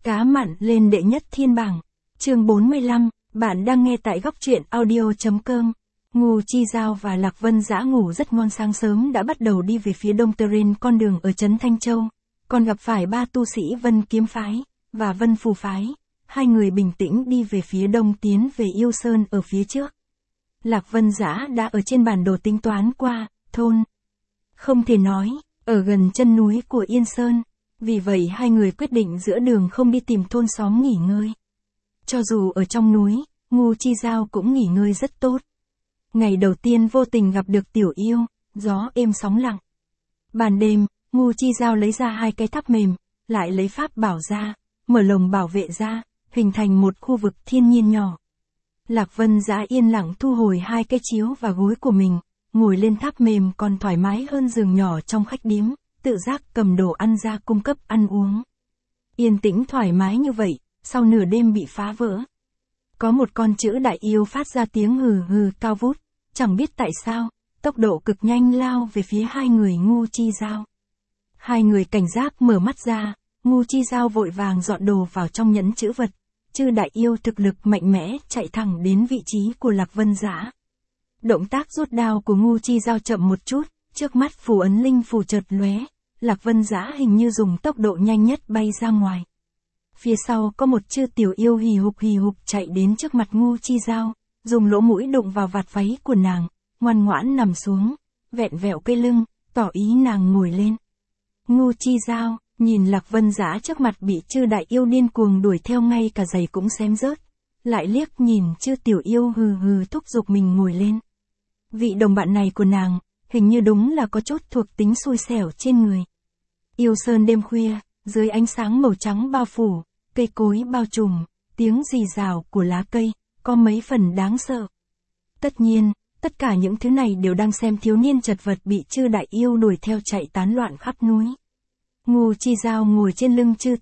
Cá mặn lên đệ nhất thiên bảng. Chương 45, bạn đang nghe tại góc truyện audio.com. Ngô Chi Giao và Lạc Vân Dã ngủ rất ngon, sáng sớm đã bắt đầu đi về phía đông terrain con đường ở trấn Thanh Châu, còn gặp phải ba tu sĩ Vân Kiếm Phái và Vân Phù Phái. Hai người bình tĩnh đi về phía đông tiến về Yêu Sơn ở phía trước. Lạc Vân Dã đã ở trên bản đồ tính toán qua, thôn không thể nói, ở gần chân núi của Yên Sơn. Vì vậy hai người quyết định giữa đường không đi tìm thôn xóm nghỉ ngơi. Cho dù ở trong núi, Ngô Chi Giao cũng nghỉ ngơi rất tốt. Ngày đầu tiên vô tình gặp được Tiểu Yêu, gió êm sóng lặng. Ban đêm, Ngô Chi Giao lấy ra hai cái tháp mềm, lại lấy pháp bảo ra, mở lồng bảo vệ ra, hình thành một khu vực thiên nhiên nhỏ. Lạc Vân Dã yên lặng thu hồi hai cái chiếu và gối của mình, ngồi lên tháp mềm còn thoải mái hơn giường nhỏ trong khách điếm, tự giác cầm đồ ăn ra cung cấp ăn uống. Yên tĩnh thoải mái như vậy, sau nửa đêm bị phá vỡ. Có một con chữ đại yêu phát ra tiếng hừ hừ cao vút, chẳng biết tại sao, tốc độ cực nhanh lao về phía hai người Ngô Chi Giao. Hai người cảnh giác mở mắt ra, Ngô Chi Giao vội vàng dọn đồ vào trong nhẫn chữ vật. Chư đại yêu thực lực mạnh mẽ chạy thẳng đến vị trí của Lạc Vân Dã. Động tác rút đao của Ngô Chi Giao chậm một chút, trước mắt phù ấn linh phù chợt lóe, Lạc Vân Dã hình như dùng tốc độ nhanh nhất bay ra ngoài. Phía sau có một chư tiểu yêu hì hục chạy đến trước mặt Ngô Chi Giao, dùng lỗ mũi đụng vào vạt váy của nàng, ngoan ngoãn nằm xuống, vẹn vẹo cây lưng, tỏ ý nàng ngồi lên. Ngô Chi Giao nhìn Lạc Vân Dã trước mặt bị chư đại yêu điên cuồng đuổi theo, ngay cả giày cũng xém rớt, lại liếc nhìn chư tiểu yêu hừ hừ thúc giục mình ngồi lên. Vị đồng bạn này của nàng, hình như đúng là có chút thuộc tính xui xẻo trên người. Yêu Sơn đêm khuya, dưới ánh sáng màu trắng bao phủ, cây cối bao trùm, tiếng rì rào của lá cây, có mấy phần đáng sợ. Tất nhiên, tất cả những thứ này đều đang xem thiếu niên chật vật bị chư đại yêu đuổi theo chạy tán loạn khắp núi. Ngô Chi Giao ngồi trên lưng chư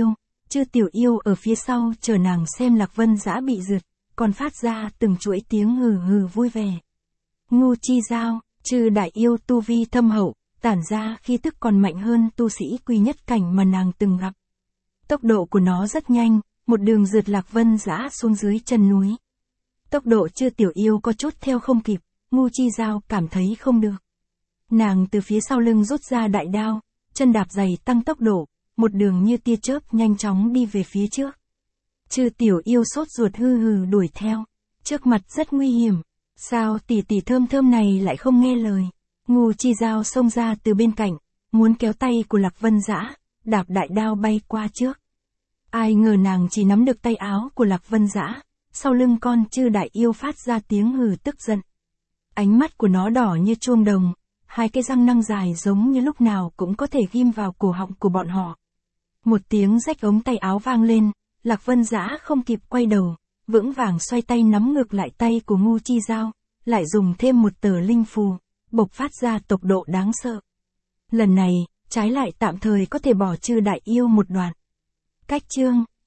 tiểu yêu ở phía sau chờ nàng xem Lạc Vân Dã bị rượt, còn phát ra từng chuỗi tiếng hừ hừ vui vẻ. Ngô Chi Giao, chư đại yêu tu vi thâm hậu, tản ra khí tức còn mạnh hơn tu sĩ quy nhất cảnh mà nàng từng gặp. Tốc độ của nó rất nhanh, một đường rượt Lạc Vân Dã xuống dưới chân núi. Tốc độ chư tiểu yêu có chút theo không kịp, Ngô Chi Giao cảm thấy không được. Nàng từ phía sau lưng rút ra đại đao, chân đạp giày tăng tốc độ, một đường như tia chớp nhanh chóng đi về phía trước. Chư tiểu yêu sốt ruột hừ hừ đuổi theo, trước mặt rất nguy hiểm, sao tỷ tỷ thơm thơm này lại không nghe lời. Ngô Chi Giao xông ra từ bên cạnh, muốn kéo tay của Lạc Vân Dã, đạp đại đao bay qua trước. Ai ngờ nàng chỉ nắm được tay áo của Lạc Vân Dã, sau lưng con chư đại yêu phát ra tiếng hừ tức giận. Ánh mắt của nó đỏ như chuông đồng, hai cái răng nanh dài giống như lúc nào cũng có thể ghim vào cổ họng của bọn họ. Một tiếng rách ống tay áo vang lên, Lạc Vân Dã không kịp quay đầu, vững vàng xoay tay nắm ngược lại tay của Ngô Chi Giao, lại dùng thêm một tờ linh phù, bộc phát ra tốc độ đáng sợ. Lần này, trái lại tạm thời có thể bỏ chư đại yêu một đoạn. Cách chương